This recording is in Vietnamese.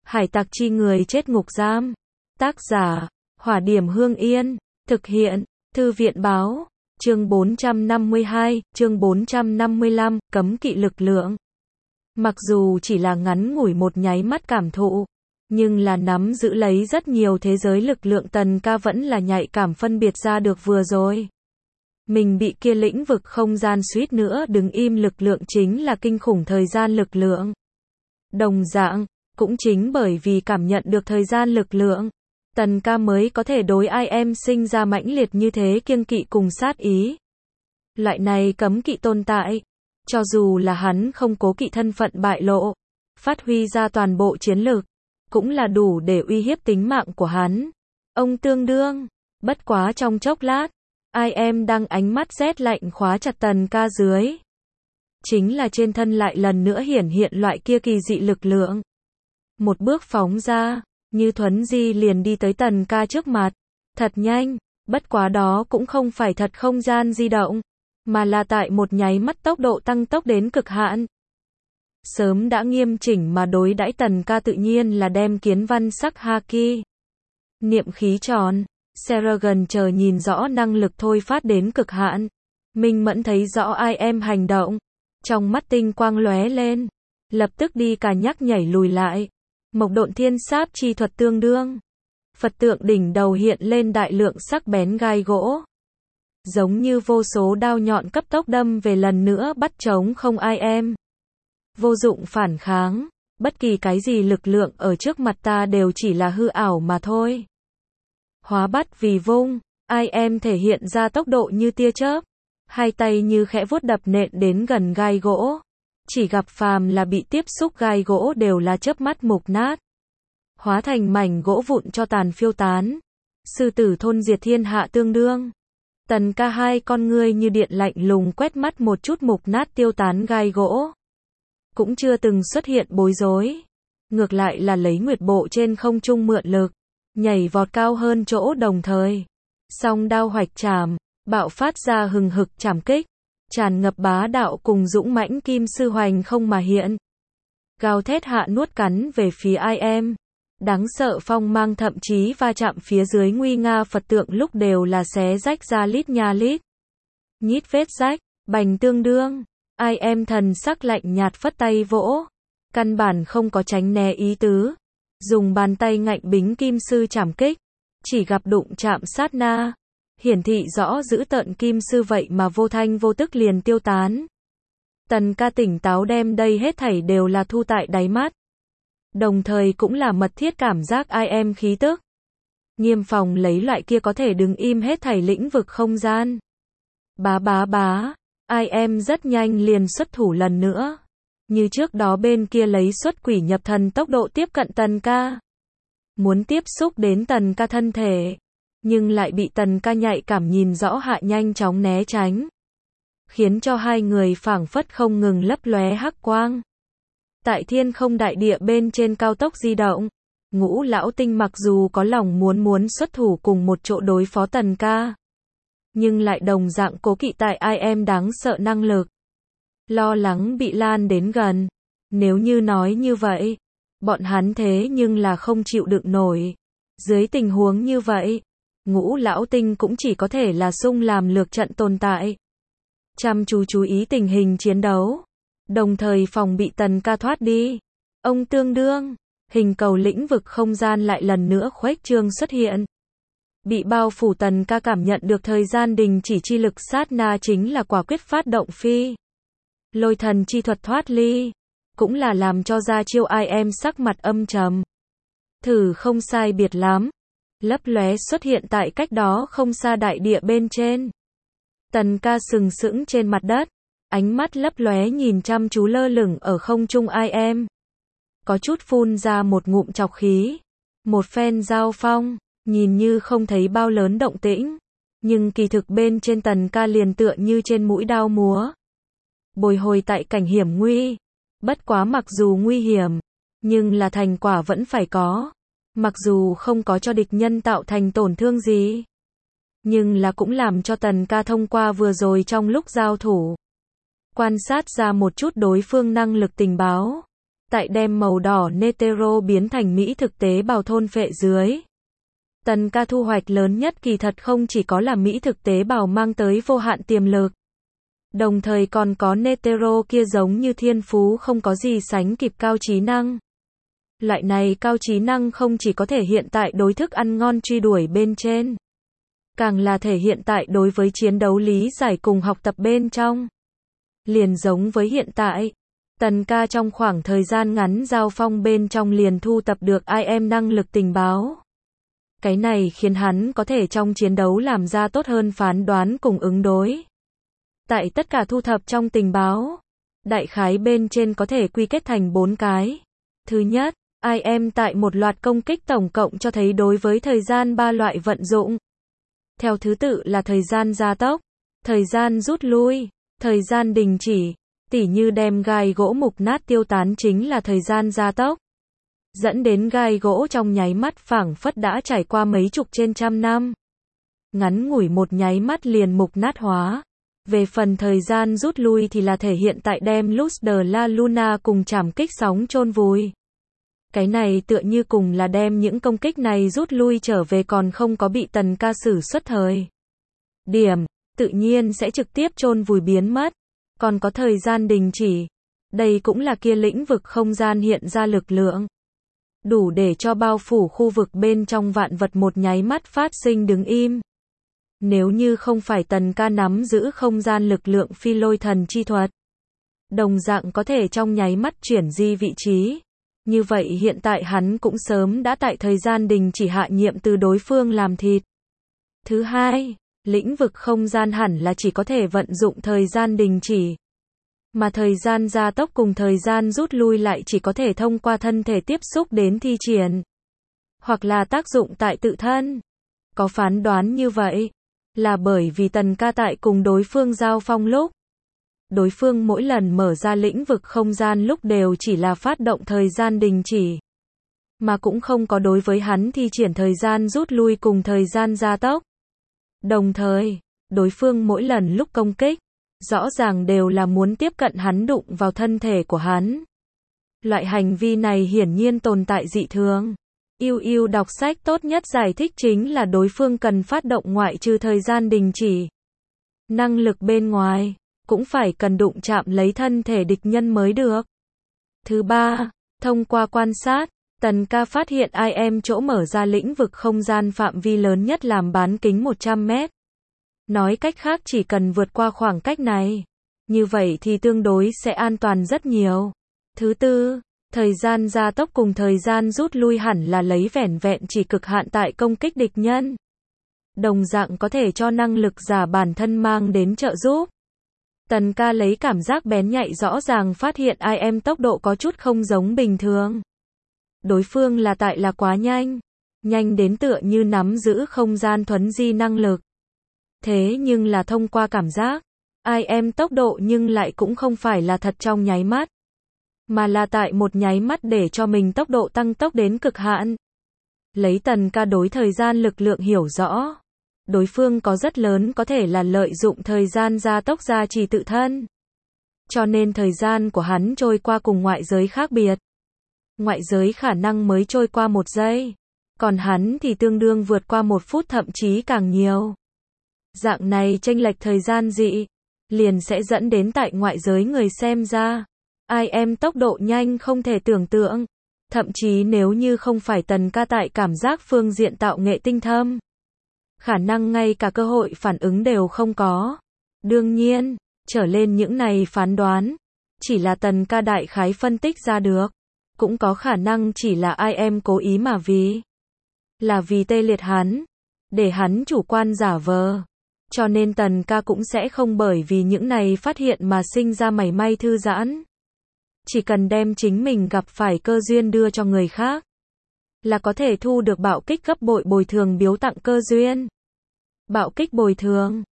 Hải tặc chi người chết ngục giam. Tác giả, Hỏa Điểm Hương Yên. Thực hiện, Thư viện báo. Chương 452, chương 455, cấm kỵ lực lượng. Mặc dù chỉ là ngắn ngủi một nháy mắt cảm thụ, nhưng là nắm giữ lấy rất nhiều thế giới lực lượng, Tần Ca vẫn là nhạy cảm phân biệt ra được vừa rồi. Mình bị kia lĩnh vực không gian suýt nữa đứng im lực lượng chính là kinh khủng thời gian lực lượng. Đồng dạng, cũng chính bởi vì cảm nhận được thời gian lực lượng, Tần Ca mới có thể đối ai em sinh ra mãnh liệt như thế kiêng kỵ cùng sát ý. Loại này cấm kỵ tồn tại, cho dù là hắn không cố kỵ thân phận bại lộ, phát huy ra toàn bộ chiến lực, cũng là đủ để uy hiếp tính mạng của hắn. Ông tương đương, bất quá trong chốc lát, ai em đang ánh mắt rét lạnh khóa chặt Tần Ca dưới. Chính là trên thân lại lần nữa hiển hiện loại kia kỳ dị lực lượng. Một bước phóng ra, như thuấn di liền đi tới Tần Ca trước mặt. Thật nhanh, bất quá đó cũng không phải thật không gian di động, mà là tại một nháy mắt tốc độ tăng tốc đến cực hạn. Sớm đã nghiêm chỉnh mà đối đãi Tần Ca tự nhiên là đem kiến văn sắc haki. Niệm khí tròn, Seragon chờ nhìn rõ năng lực thôi phát đến cực hạn. Minh Mẫn thấy rõ ai em hành động. Trong mắt tinh quang lóe lên. Lập tức đi cả nhắc nhảy lùi lại. Mộc độn thiên sáp chi thuật tương đương. Phật tượng đỉnh đầu hiện lên đại lượng sắc bén gai gỗ. Giống như vô số đao nhọn cấp tốc đâm về lần nữa bắt chống không ai em. Vô dụng phản kháng. Bất kỳ cái gì lực lượng ở trước mặt ta đều chỉ là hư ảo mà thôi. Hóa bắt vì vung, ai em thể hiện ra tốc độ như tia chớp. Hai tay như khẽ vuốt đập nện đến gần gai gỗ. Chỉ gặp phàm là bị tiếp xúc gai gỗ đều là chớp mắt mục nát. Hóa thành mảnh gỗ vụn cho tàn phiêu tán. Sư tử thôn diệt thiên hạ tương đương. Tần Ca hai con ngươi như điện lạnh lùng quét mắt một chút mục nát tiêu tán gai gỗ. Cũng chưa từng xuất hiện bối rối. Ngược lại là lấy nguyệt bộ trên không trung mượn lực. Nhảy vọt cao hơn chỗ đồng thời. Song đao hoạch chảm, bạo phát ra hừng hực chảm kích. Tràn ngập bá đạo cùng dũng mãnh kim sư hoành không mà hiện. Gào thét hạ nuốt cắn về phía ai em. Đáng sợ phong mang thậm chí va chạm phía dưới nguy nga Phật tượng lúc đều là xé rách ra lít nha lít. Nhít vết rách, bành tương đương. Ai em thần sắc lạnh nhạt phất tay vỗ. Căn bản không có tránh né ý tứ. Dùng bàn tay ngạnh bính kim sư chảm kích. Chỉ gặp đụng chạm sát na. Hiển thị rõ giữ tợn kim sư vậy mà vô thanh vô tức liền tiêu tán. Tần Ca tỉnh táo đem đây hết thảy đều là thu tại đáy mắt. Đồng thời cũng là mật thiết cảm giác ai em khí tức. Nghiêm phòng lấy loại kia có thể đứng im hết thảy lĩnh vực không gian. Bá, ai em rất nhanh liền xuất thủ lần nữa. Như trước đó bên kia lấy xuất quỷ nhập thần tốc độ tiếp cận Tần Ca. Muốn tiếp xúc đến Tần Ca thân thể. Nhưng lại bị Tần Ca nhạy cảm nhìn rõ hạ nhanh chóng né tránh. Khiến cho hai người phảng phất không ngừng lấp lóe hắc quang. Tại thiên không đại địa bên trên cao tốc di động. Ngũ lão tinh mặc dù có lòng muốn xuất thủ cùng một chỗ đối phó Tần Ca. Nhưng lại đồng dạng cố kỵ tại ai em đáng sợ năng lực. Lo lắng bị lan đến gần. Nếu như nói như vậy, bọn hắn thế nhưng là không chịu đựng nổi. Dưới tình huống như vậy, Ngũ lão tinh cũng chỉ có thể là xung làm lược trận tồn tại. Chăm chú ý tình hình chiến đấu. Đồng thời phòng bị Tần Ca thoát đi. Ông tương đương, hình cầu lĩnh vực không gian lại lần nữa khuếch trương xuất hiện. Bị bao phủ Tần Ca cảm nhận được thời gian đình chỉ chi lực sát na chính là quả quyết phát động phi. Lôi thần chi thuật thoát ly. Cũng là làm cho ra chiêu ai em sắc mặt âm trầm. Thử không sai biệt lắm. Lấp lóe xuất hiện tại cách đó không xa đại địa bên trên. Tần Ca sừng sững trên mặt đất. Ánh mắt lấp lóe nhìn chăm chú lơ lửng ở không trung ai em. Có chút phun ra một ngụm trọc khí. Một phen giao phong, nhìn như không thấy bao lớn động tĩnh. Nhưng kỳ thực bên trên Tần Ca liền tựa như trên mũi đao múa. Bồi hồi tại cảnh hiểm nguy. Bất quá mặc dù nguy hiểm, nhưng là thành quả vẫn phải có. Mặc dù không có cho địch nhân tạo thành tổn thương gì. Nhưng là cũng làm cho Tần Ca thông qua vừa rồi trong lúc giao thủ. Quan sát ra một chút đối phương năng lực tình báo. tại đem màu đỏ Netero biến thành Mỹ thực tế bào thôn phệ dưới. Tần ca thu hoạch lớn nhất kỳ thật không chỉ có là Mỹ thực tế bào mang tới vô hạn tiềm lực. Đồng thời còn có Netero kia giống như thiên phú không có gì sánh kịp cao trí năng. Loại này cao trí năng không chỉ có thể hiện tại đối thức ăn ngon truy đuổi bên trên, càng là thể hiện tại đối với chiến đấu lý giải cùng học tập bên trong. Liền giống với hiện tại, Tần ca trong khoảng thời gian ngắn giao phong bên trong liền thu tập được IM năng lực tình báo. Cái này khiến hắn có thể trong chiến đấu làm ra tốt hơn phán đoán cùng ứng đối. Tại tất cả thu thập trong tình báo, đại khái bên trên có thể quy kết thành 4 cái. Thứ nhất, IM tại một loạt công kích tổng cộng cho thấy đối với thời gian 3 loại vận dụng. Theo thứ tự là thời gian gia tốc, thời gian rút lui, thời gian đình chỉ, tỉ như đem gai gỗ mục nát tiêu tán chính là thời gian gia tốc. Dẫn đến gai gỗ trong nháy mắt phảng phất đã trải qua mấy chục trên trăm năm. Ngắn ngủi một nháy mắt liền mục nát hóa. Về phần thời gian rút lui thì là thể hiện tại đem Luz de la Luna cùng trảm kích sóng chôn vùi. Cái này tựa như cùng là đem những công kích này rút lui trở về còn không có bị Tần ca sử xuất thời điểm, tự nhiên sẽ trực tiếp chôn vùi biến mất. Còn có thời gian đình chỉ. Đây cũng là kia lĩnh vực không gian hiện ra lực lượng. Đủ để cho bao phủ khu vực bên trong vạn vật một nháy mắt phát sinh đứng im. Nếu như không phải Tần ca nắm giữ không gian lực lượng phi lôi thần chi thuật, đồng dạng có thể trong nháy mắt chuyển di vị trí. Như vậy hiện tại hắn cũng sớm đã tại thời gian đình chỉ hạ nhiệm từ đối phương làm thịt. Thứ hai, lĩnh vực không gian hẳn là chỉ có thể vận dụng thời gian đình chỉ. Mà thời gian gia tốc cùng thời gian rút lui lại chỉ có thể thông qua thân thể tiếp xúc đến thi triển. Hoặc là tác dụng tại tự thân. Có phán đoán như vậy, là bởi vì Tần ca tại cùng đối phương giao phong lúc. Đối phương mỗi lần mở ra lĩnh vực không gian lúc đều chỉ là phát động thời gian đình chỉ. Mà cũng không có đối với hắn thi triển thời gian rút lui cùng thời gian gia tốc. Đồng thời, đối phương mỗi lần lúc công kích, rõ ràng đều là muốn tiếp cận hắn đụng vào thân thể của hắn. Loại hành vi này hiển nhiên tồn tại dị thường. Yêu đọc sách tốt nhất giải thích chính là đối phương cần phát động ngoại trừ thời gian đình chỉ. Năng lực bên ngoài, cũng phải cần đụng chạm lấy thân thể địch nhân mới được. Thứ ba, thông qua quan sát, Tần ca phát hiện IM chỗ mở ra lĩnh vực không gian phạm vi lớn nhất làm bán kính 100 mét. Nói cách khác chỉ cần vượt qua khoảng cách này, như vậy thì tương đối sẽ an toàn rất nhiều. Thứ tư, thời gian gia tốc cùng thời gian rút lui hẳn là lấy vẻn vẹn chỉ cực hạn tại công kích địch nhân. Đồng dạng có thể cho năng lực giả bản thân mang đến trợ giúp. Tần ca lấy cảm giác bén nhạy rõ ràng phát hiện IM tốc độ có chút không giống bình thường. Đối phương là tại là quá nhanh. Nhanh đến tựa như nắm giữ không gian thuấn di năng lực. Thế nhưng là thông qua cảm giác, IM tốc độ nhưng lại cũng không phải là thật trong nháy mắt. Mà là tại một nháy mắt để cho mình tốc độ tăng tốc đến cực hạn. Lấy Tần ca đối thời gian lực lượng hiểu rõ. Đối phương có rất lớn có thể là lợi dụng thời gian gia tốc gia trì tự thân. Cho nên thời gian của hắn trôi qua cùng ngoại giới khác biệt. Ngoại giới khả năng mới trôi qua 1 giây. Còn hắn thì tương đương vượt qua 1 phút thậm chí càng nhiều. Dạng này chênh lệch thời gian dị, liền sẽ dẫn đến tại ngoại giới người xem ra. IM tốc độ nhanh không thể tưởng tượng. Thậm chí nếu như không phải Tần ca tại cảm giác phương diện tạo nghệ tinh thâm. Khả năng ngay cả cơ hội phản ứng đều không có. Đương nhiên, trở lên những này phán đoán, chỉ là Tần ca đại khái phân tích ra được. Cũng có khả năng chỉ là IM cố ý mà là vì tê liệt hắn, để hắn chủ quan giả vờ. Cho nên Tần ca cũng sẽ không bởi vì những này phát hiện mà sinh ra mảy may thư giãn. Chỉ cần đem chính mình gặp phải cơ duyên đưa cho người khác, là có thể thu được bạo kích gấp bội bồi thường biếu tặng cơ duyên. Bạo kích bồi thường